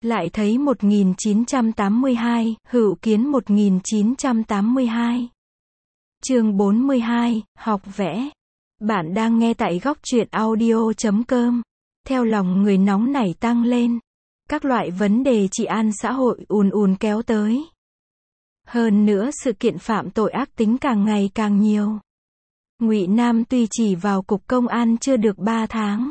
Lại thấy 1982, Hữu Kiến 1982. Chương 42, học vẽ. Bạn đang nghe tại góc truyện audio.com. Theo lòng người nóng nảy tăng lên. Các loại vấn đề trị an xã hội ùn ùn kéo tới. Hơn nữa sự kiện phạm tội ác tính càng ngày càng nhiều. Ngụy Nam tuy chỉ vào cục công an chưa được 3 tháng,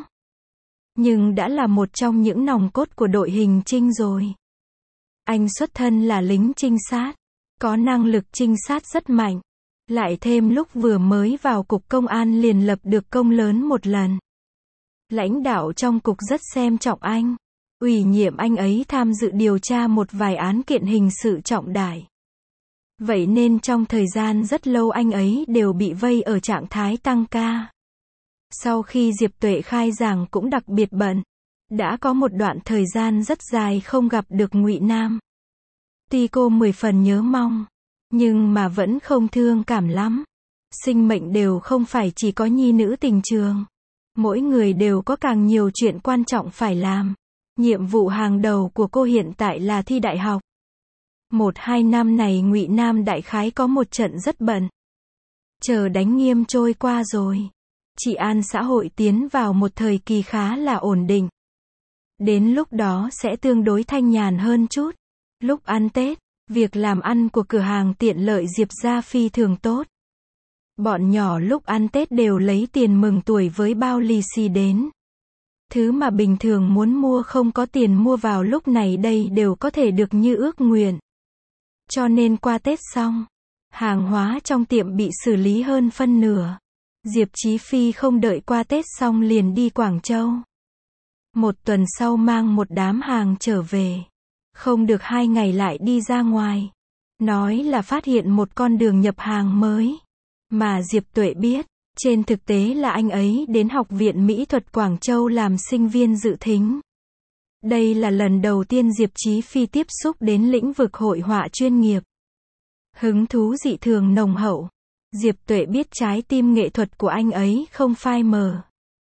nhưng đã là một trong những nòng cốt của đội hình trinh rồi. Anh xuất thân là lính trinh sát, có năng lực trinh sát rất mạnh. Lại thêm lúc vừa mới vào cục công an liền lập được công lớn một lần. Lãnh đạo trong cục rất xem trọng anh, ủy nhiệm anh ấy tham dự điều tra một vài án kiện hình sự trọng đại. Vậy nên trong thời gian rất lâu anh ấy đều bị vây ở trạng thái tăng ca. Sau khi Diệp Tuệ khai giảng cũng đặc biệt bận. Đã có một đoạn thời gian rất dài không gặp được Ngụy Nam. Tuy cô 10 phần nhớ mong, nhưng mà vẫn không thương cảm lắm. Sinh mệnh đều không phải chỉ có nhi nữ tình trường. Mỗi người đều có càng nhiều chuyện quan trọng phải làm. Nhiệm vụ hàng đầu của cô hiện tại là thi đại học. 1-2 năm này Ngụy Nam đại khái có một trận rất bận. Chờ đánh nghiêm trôi qua rồi, trị an xã hội tiến vào một thời kỳ khá là ổn định. Đến lúc đó sẽ tương đối thanh nhàn hơn chút. Lúc ăn Tết, việc làm ăn của cửa hàng tiện lợi Diệp gia phi thường tốt. Bọn nhỏ lúc ăn Tết đều lấy tiền mừng tuổi với bao lì xì đến. Thứ mà bình thường muốn mua không có tiền mua vào lúc này đây đều có thể được như ước nguyện. Cho nên qua Tết xong, hàng hóa trong tiệm bị xử lý hơn phân nửa. Diệp Chí Phi không đợi qua Tết xong liền đi Quảng Châu. Một tuần sau mang một đám hàng trở về. Không được 2 ngày lại đi ra ngoài. Nói là phát hiện một con đường nhập hàng mới. Mà Diệp Tuệ biết, trên thực tế là anh ấy đến Học viện Mỹ thuật Quảng Châu làm sinh viên dự thính. Đây là lần đầu tiên Diệp Chí Phi tiếp xúc đến lĩnh vực hội họa chuyên nghiệp. Hứng thú dị thường nồng hậu. Diệp Tuệ biết trái tim nghệ thuật của anh ấy không phai mờ,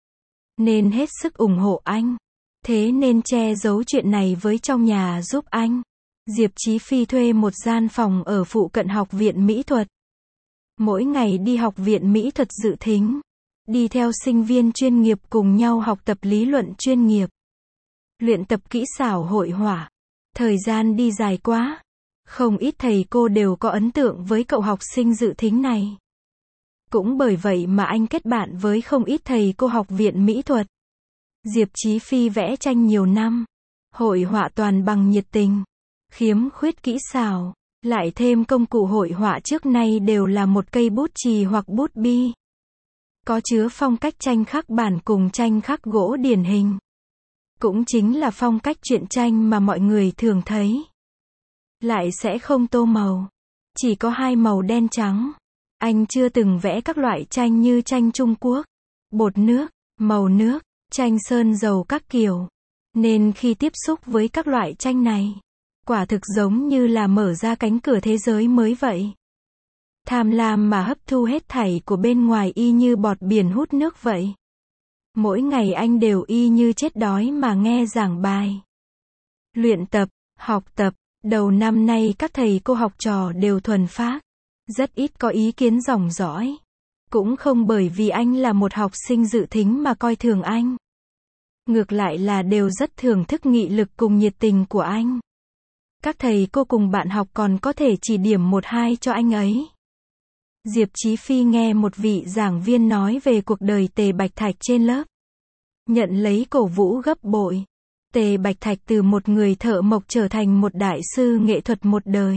nên hết sức ủng hộ anh. Thế nên che giấu chuyện này với trong nhà giúp anh. Diệp Chí Phi thuê một gian phòng ở phụ cận Học viện Mỹ thuật. Mỗi ngày đi Học viện Mỹ thuật dự thính. Đi theo sinh viên chuyên nghiệp cùng nhau học tập lý luận chuyên nghiệp. Luyện tập kỹ xảo hội họa. Thời gian đi dài quá. Không ít thầy cô đều có ấn tượng với cậu học sinh dự thính này. Cũng bởi vậy mà anh kết bạn với không ít thầy cô Học viện Mỹ thuật. Diệp Chí Phi vẽ tranh nhiều năm. Hội họa toàn bằng nhiệt tình. Khiếm khuyết kỹ xảo. Lại thêm công cụ hội họa trước nay đều là một cây bút chì hoặc bút bi. Có chứa phong cách tranh khắc bản cùng tranh khắc gỗ điển hình. Cũng chính là phong cách truyện tranh mà mọi người thường thấy. Lại sẽ không tô màu. Chỉ có 2 màu đen trắng. Anh chưa từng vẽ các loại tranh như tranh Trung Quốc, bột nước, màu nước, tranh sơn dầu các kiểu. Nên khi tiếp xúc với các loại tranh này, quả thực giống như là mở ra cánh cửa thế giới mới vậy. Tham lam mà hấp thu hết thảy của bên ngoài y như bọt biển hút nước vậy. Mỗi ngày anh đều y như chết đói mà nghe giảng bài. Luyện tập, học tập, đầu năm nay các thầy cô học trò đều thuần phác. Rất ít có ý kiến ròng rõi. Cũng không bởi vì anh là một học sinh dự thính mà coi thường anh. Ngược lại là đều rất thưởng thức nghị lực cùng nhiệt tình của anh. Các thầy cô cùng bạn học còn có thể chỉ điểm 1-2 cho anh ấy. Diệp Chí Phi nghe một vị giảng viên nói về cuộc đời Tề Bạch Thạch trên lớp. Nhận lấy cổ vũ gấp bội. Tề Bạch Thạch từ một người thợ mộc trở thành một đại sư nghệ thuật một đời.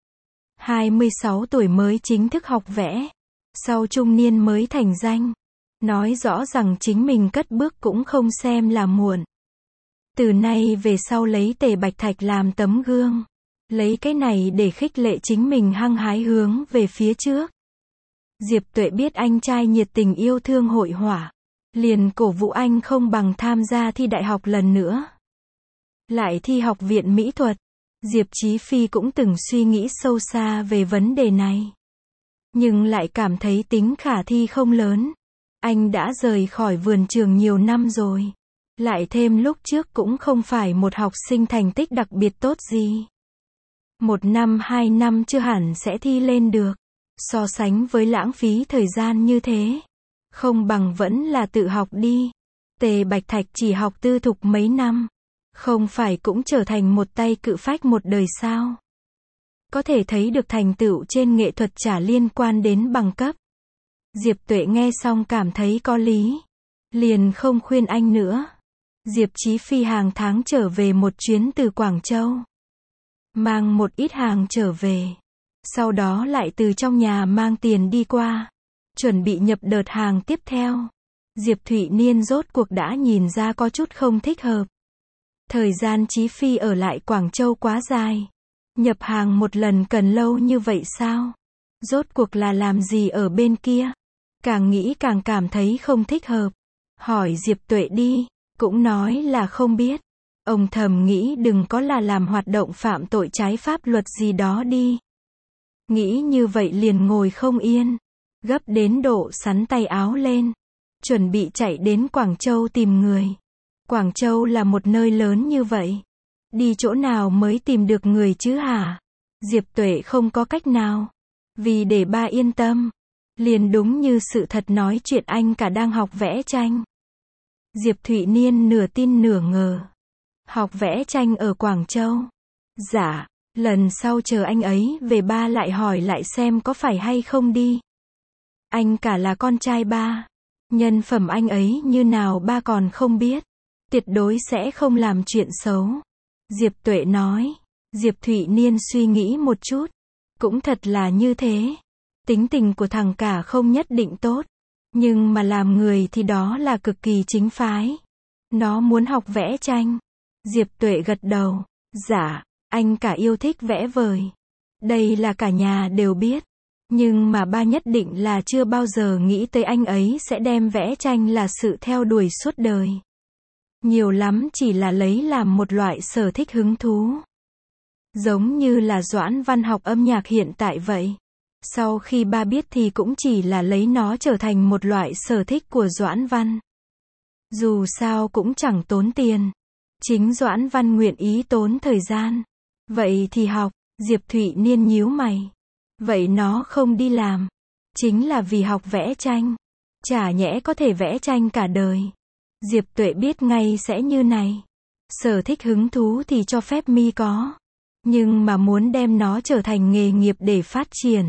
26 tuổi mới chính thức học vẽ. Sau trung niên mới thành danh. Nói rõ rằng chính mình cất bước cũng không xem là muộn. Từ nay về sau lấy Tề Bạch Thạch làm tấm gương. Lấy cái này để khích lệ chính mình hăng hái hướng về phía trước. Diệp Tuệ biết anh trai nhiệt tình yêu thương hội họa. Liền cổ vũ anh không bằng tham gia thi đại học lần nữa. Lại thi Học viện Mỹ thuật. Diệp Chí Phi cũng từng suy nghĩ sâu xa về vấn đề này. Nhưng lại cảm thấy tính khả thi không lớn. Anh đã rời khỏi vườn trường nhiều năm rồi. Lại thêm lúc trước cũng không phải một học sinh thành tích đặc biệt tốt gì. 1 năm 2 năm chưa hẳn sẽ thi lên được. So sánh với lãng phí thời gian như thế, không bằng vẫn là tự học đi. Tề Bạch Thạch chỉ học tư thục mấy năm, không phải cũng trở thành một tay cự phách một đời sao? Có thể thấy được thành tựu trên nghệ thuật chả liên quan đến bằng cấp. Diệp Tuệ nghe xong cảm thấy có lý, liền không khuyên anh nữa. Diệp Chí Phi hàng tháng trở về một chuyến từ Quảng Châu, mang một ít hàng trở về, sau đó lại từ trong nhà mang tiền đi qua, chuẩn bị nhập đợt hàng tiếp theo. Diệp Thụy Niên rốt cuộc đã nhìn ra có chút không thích hợp. Thời gian Chí Phi ở lại Quảng Châu quá dài. Nhập hàng một lần cần lâu như vậy sao? Rốt cuộc là làm gì ở bên kia? Càng nghĩ càng cảm thấy không thích hợp. Hỏi Diệp Tuệ đi, cũng nói là không biết. Ông thầm nghĩ đừng có là làm hoạt động phạm tội trái pháp luật gì đó đi. Nghĩ như vậy liền ngồi không yên, gấp đến độ sắn tay áo lên, chuẩn bị chạy đến Quảng Châu tìm người. Quảng Châu là một nơi lớn như vậy, đi chỗ nào mới tìm được người chứ hả? Diệp Tuệ không có cách nào, vì để ba yên tâm, liền đúng như sự thật nói chuyện anh cả đang học vẽ tranh. Diệp Thụy Niên nửa tin nửa ngờ. Học vẽ tranh ở Quảng Châu? Dạ, lần sau chờ anh ấy về ba lại hỏi lại xem có phải hay không đi. Anh cả là con trai ba, nhân phẩm anh ấy như nào ba còn không biết, tuyệt đối sẽ không làm chuyện xấu. Diệp Tuệ nói. Diệp Thụy Niên suy nghĩ một chút, cũng thật là như thế. Tính tình của thằng cả không nhất định tốt, nhưng mà làm người thì đó là cực kỳ chính phái. Nó muốn học vẽ tranh. Diệp Tuệ gật đầu. Dạ, anh cả yêu thích vẽ vời. Đây là cả nhà đều biết. Nhưng mà ba nhất định là chưa bao giờ nghĩ tới anh ấy sẽ đem vẽ tranh là sự theo đuổi suốt đời. Nhiều lắm chỉ là lấy làm một loại sở thích hứng thú. Giống như là Doãn Văn học âm nhạc hiện tại vậy. Sau khi ba biết thì cũng chỉ là lấy nó trở thành một loại sở thích của Doãn Văn. Dù sao cũng chẳng tốn tiền. Chính Doãn Văn nguyện ý tốn thời gian. Vậy thì học. Diệp Thụy Niên nhíu mày. Vậy nó không đi làm, chính là vì học vẽ tranh. Chả nhẽ có thể vẽ tranh cả đời. Diệp Tuệ biết ngay sẽ như này. Sở thích hứng thú thì cho phép mi có, nhưng mà muốn đem nó trở thành nghề nghiệp để phát triển.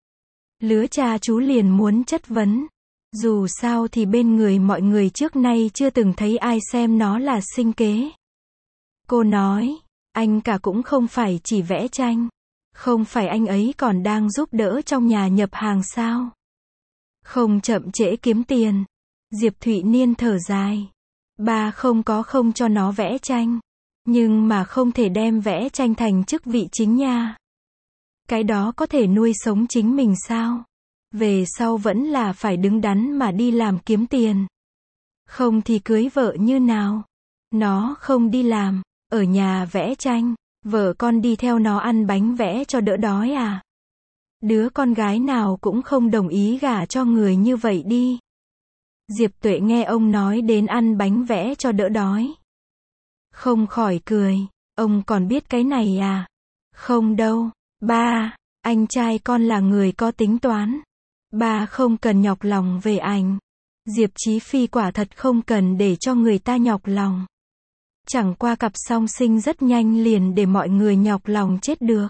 Lứa cha chú liền muốn chất vấn. Dù sao thì bên người mọi người trước nay chưa từng thấy ai xem nó là sinh kế. Cô nói, anh cả cũng không phải chỉ vẽ tranh. Không phải anh ấy còn đang giúp đỡ trong nhà nhập hàng sao? Không chậm trễ kiếm tiền. Diệp Thụy Niên thở dài. Ba không cho nó vẽ tranh. Nhưng mà không thể đem vẽ tranh thành chức vị chính nha. Cái đó có thể nuôi sống chính mình sao? Về sau vẫn là phải đứng đắn mà đi làm kiếm tiền. Không thì cưới vợ như nào? Nó không đi làm, ở nhà vẽ tranh. Vợ con đi theo nó ăn bánh vẽ cho đỡ đói à? Đứa con gái nào cũng không đồng ý gả cho người như vậy đi. Diệp Tuệ nghe ông nói đến ăn bánh vẽ cho đỡ đói, không khỏi cười. Ông còn biết cái này à? Không đâu, ba, anh trai con là người có tính toán. Ba không cần nhọc lòng về anh. Diệp Chí Phi quả thật không cần để cho người ta nhọc lòng. Chẳng qua cặp song sinh rất nhanh liền để mọi người nhọc lòng chết được.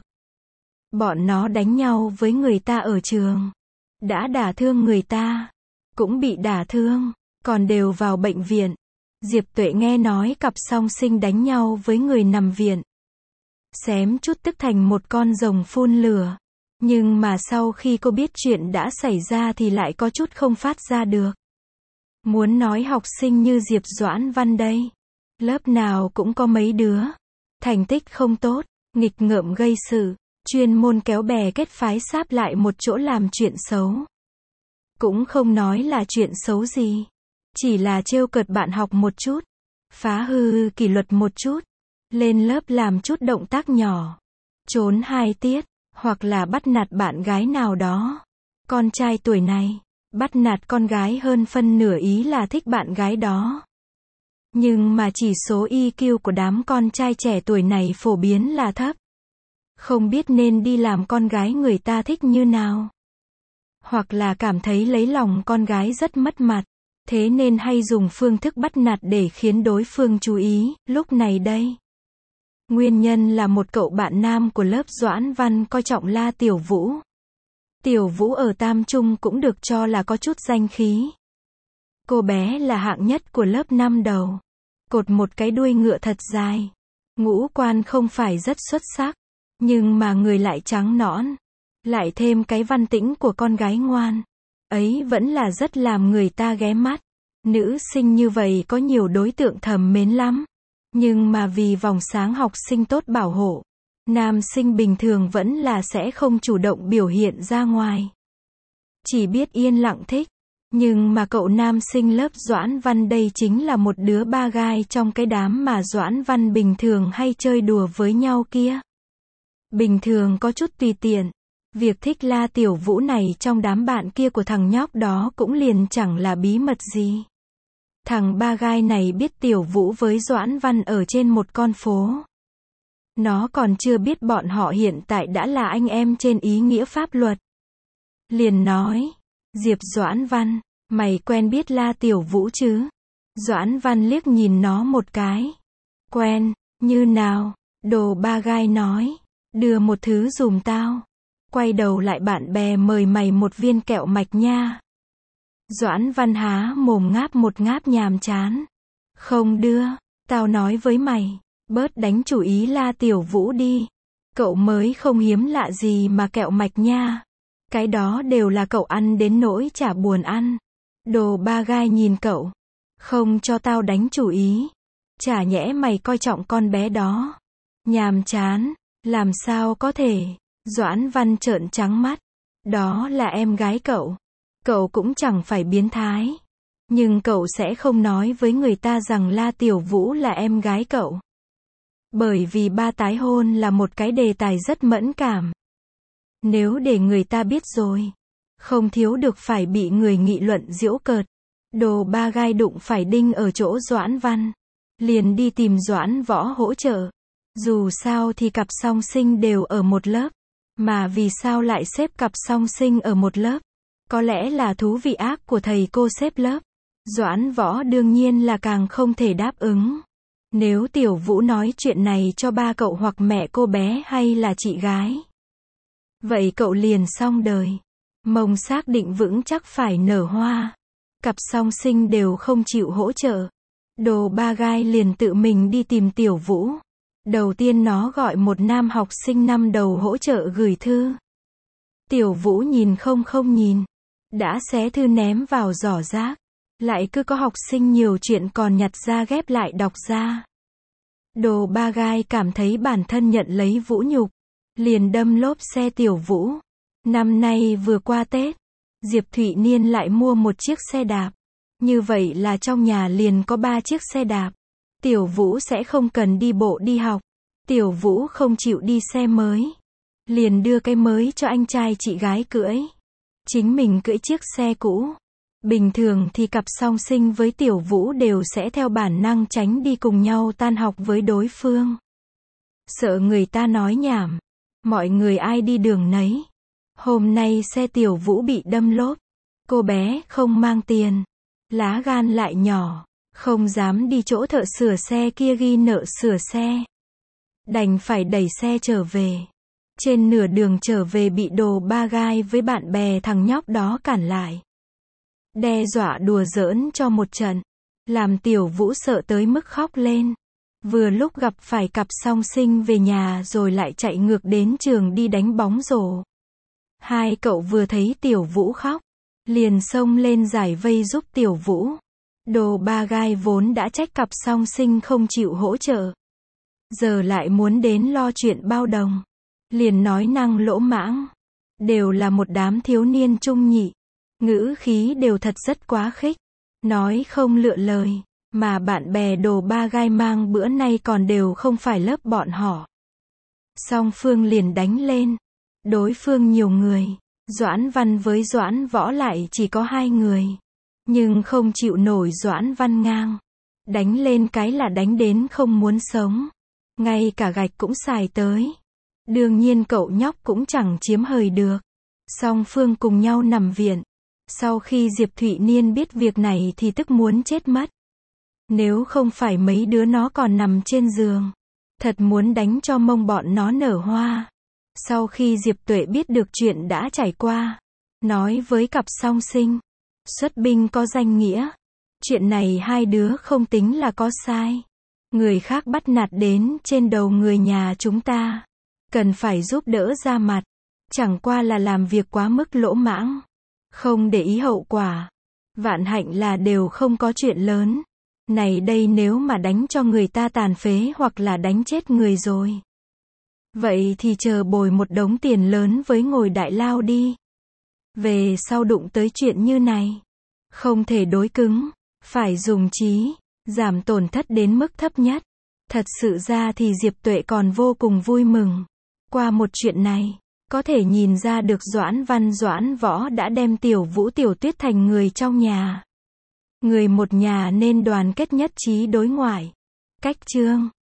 Bọn nó đánh nhau với người ta ở trường, đã đả thương người ta, cũng bị đả thương, còn đều vào bệnh viện. Diệp Tuệ nghe nói cặp song sinh đánh nhau với người nằm viện, xém chút tức thành một con rồng phun lửa. Nhưng mà sau khi cô biết chuyện đã xảy ra thì lại có chút không phát ra được. Muốn nói học sinh như Diệp Doãn Văn đây, lớp nào cũng có mấy đứa thành tích không tốt, nghịch ngợm gây sự, chuyên môn kéo bè kết phái sáp lại một chỗ làm chuyện xấu. Cũng không nói là chuyện xấu gì, chỉ là trêu cợt bạn học một chút, phá hư kỷ luật một chút, lên lớp làm chút động tác nhỏ, trốn 2 tiết, hoặc là bắt nạt bạn gái nào đó. Con trai tuổi này, bắt nạt con gái hơn phân nửa ý là thích bạn gái đó. Nhưng mà chỉ số EQ của đám con trai trẻ tuổi này phổ biến là thấp. Không biết nên đi làm con gái người ta thích như nào. Hoặc là cảm thấy lấy lòng con gái rất mất mặt. Thế nên hay dùng phương thức bắt nạt để khiến đối phương chú ý, lúc này đây. Nguyên nhân là một cậu bạn nam của lớp Doãn Văn coi trọng La Tiểu Vũ. Tiểu Vũ ở Tam Trung cũng được cho là có chút danh khí. Cô bé là hạng nhất của lớp năm đầu. Cột một cái đuôi ngựa thật dài. Ngũ quan không phải rất xuất sắc. Nhưng mà người lại trắng nõn. Lại thêm cái văn tĩnh của con gái ngoan. Ấy vẫn là rất làm người ta ghé mắt. Nữ sinh như vậy có nhiều đối tượng thầm mến lắm. Nhưng mà vì vòng sáng học sinh tốt bảo hộ. Nam sinh bình thường vẫn là sẽ không chủ động biểu hiện ra ngoài. Chỉ biết yên lặng thích. Nhưng mà cậu nam sinh lớp Doãn Văn đây chính là một đứa ba gai trong cái đám mà Doãn Văn bình thường hay chơi đùa với nhau kia. Bình thường có chút tùy tiện. Việc thích La Tiểu Vũ này trong đám bạn kia của thằng nhóc đó cũng liền chẳng là bí mật gì. Thằng ba gai này biết Tiểu Vũ với Doãn Văn ở trên một con phố. Nó còn chưa biết bọn họ hiện tại đã là anh em trên ý nghĩa pháp luật. Liền nói, Diệp Doãn Văn, mày quen biết La Tiểu Vũ chứ? Doãn Văn liếc nhìn nó một cái. Quen, như nào? Đồ ba gai nói, đưa một thứ giùm tao. Quay đầu lại bạn bè mời mày một viên kẹo mạch nha. Doãn Văn há mồm ngáp một ngáp nhàm chán. Không đưa, tao nói với mày, bớt đánh chủ ý La Tiểu Vũ đi. Cậu mới không hiếm lạ gì mà kẹo mạch nha. Cái đó đều là cậu ăn đến nỗi chả buồn ăn. Đồ ba gai nhìn cậu. Không cho tao đánh chủ ý. Chả nhẽ mày coi trọng con bé đó. Nhàm chán, làm sao có thể. Doãn Văn trợn trắng mắt. Đó là em gái cậu. Cậu cũng chẳng phải biến thái. Nhưng cậu sẽ không nói với người ta rằng La Tiểu Vũ là em gái cậu. Bởi vì ba tái hôn là một cái đề tài rất mẫn cảm. Nếu để người ta biết rồi, không thiếu được phải bị người nghị luận giễu cợt. Đồ ba gai đụng phải đinh ở chỗ Doãn Văn. Liền đi tìm Doãn Võ hỗ trợ. Dù sao thì cặp song sinh đều ở một lớp. Mà vì sao lại xếp cặp song sinh ở một lớp? Có lẽ là thú vị ác của thầy cô xếp lớp. Doãn Võ đương nhiên là càng không thể đáp ứng. Nếu Tiểu Vũ nói chuyện này cho ba cậu hoặc mẹ cô bé hay là chị gái, vậy cậu liền xong đời. Mông xác định vững chắc phải nở hoa. Cặp song sinh đều không chịu hỗ trợ. Đồ ba gai liền tự mình đi tìm Tiểu Vũ. Đầu tiên nó gọi một nam học sinh năm đầu hỗ trợ gửi thư. Tiểu Vũ nhìn không nhìn. Đã xé thư ném vào giỏ rác. Lại cứ có học sinh nhiều chuyện còn nhặt ra ghép lại đọc ra. Đồ ba gai cảm thấy bản thân nhận lấy vũ nhục. Liền đâm lốp xe Tiểu Vũ. Năm nay vừa qua Tết, Diệp Thụy Niên lại mua một chiếc xe đạp. Như vậy là trong nhà liền có 3 chiếc xe đạp. Tiểu Vũ sẽ không cần đi bộ đi học. Tiểu Vũ không chịu đi xe mới. Liền đưa cái mới cho anh trai chị gái cưỡi. Chính mình cưỡi chiếc xe cũ. Bình thường thì cặp song sinh với Tiểu Vũ đều sẽ theo bản năng tránh đi cùng nhau tan học với đối phương. Sợ người ta nói nhảm. Mọi người ai đi đường nấy. Hôm nay xe Tiểu Vũ bị đâm lốp. Cô bé không mang tiền. Lá gan lại nhỏ. Không dám đi chỗ thợ sửa xe kia ghi nợ sửa xe. Đành phải đẩy xe trở về. Trên nửa đường trở về bị đồ ba gai với bạn bè thằng nhóc đó cản lại. Đe dọa đùa giỡn cho một trận. Làm Tiểu Vũ sợ tới mức khóc lên. Vừa lúc gặp phải cặp song sinh về nhà rồi lại chạy ngược đến trường đi đánh bóng rổ. Hai cậu vừa thấy Tiểu Vũ khóc. Liền xông lên giải vây giúp Tiểu Vũ. Đồ ba gai vốn đã trách cặp song sinh không chịu hỗ trợ. Giờ lại muốn đến lo chuyện bao đồng. Liền nói năng lỗ mãng. Đều là một đám thiếu niên trung nhị. Ngữ khí đều thật rất quá khích. Nói không lựa lời. Mà bạn bè đồ ba gai mang bữa nay còn đều không phải lớp bọn họ. Song phương liền đánh lên. Đối phương nhiều người. Doãn Văn với Doãn Võ lại chỉ có 2 người. Nhưng không chịu nổi Doãn Văn ngang. Đánh lên cái là đánh đến không muốn sống. Ngay cả gạch cũng xài tới. Đương nhiên cậu nhóc cũng chẳng chiếm hời được. Song phương cùng nhau nằm viện. Sau khi Diệp Thụy Niên biết việc này thì tức muốn chết mất. Nếu không phải mấy đứa nó còn nằm trên giường, thật muốn đánh cho mông bọn nó nở hoa. Sau khi Diệp Tuệ biết được chuyện đã trải qua, nói với cặp song sinh, xuất binh có danh nghĩa. Chuyện này hai đứa không tính là có sai. Người khác bắt nạt đến trên đầu người nhà chúng ta, cần phải giúp đỡ ra mặt. Chẳng qua là làm việc quá mức lỗ mãng, không để ý hậu quả. Vạn hạnh là đều không có chuyện lớn. Này đây nếu mà đánh cho người ta tàn phế hoặc là đánh chết người rồi, vậy thì chờ bồi một đống tiền lớn với ngồi đại lao đi. Về sau đụng tới chuyện như này, không thể đối cứng, phải dùng trí, giảm tổn thất đến mức thấp nhất. Thật sự ra thì Diệp Tuệ còn vô cùng vui mừng. Qua một chuyện này, có thể nhìn ra được Doãn Văn Doãn Võ đã đem Tiểu Vũ Tiểu Tuyết thành người trong nhà. Người một nhà nên đoàn kết nhất trí đối ngoại. Cách chương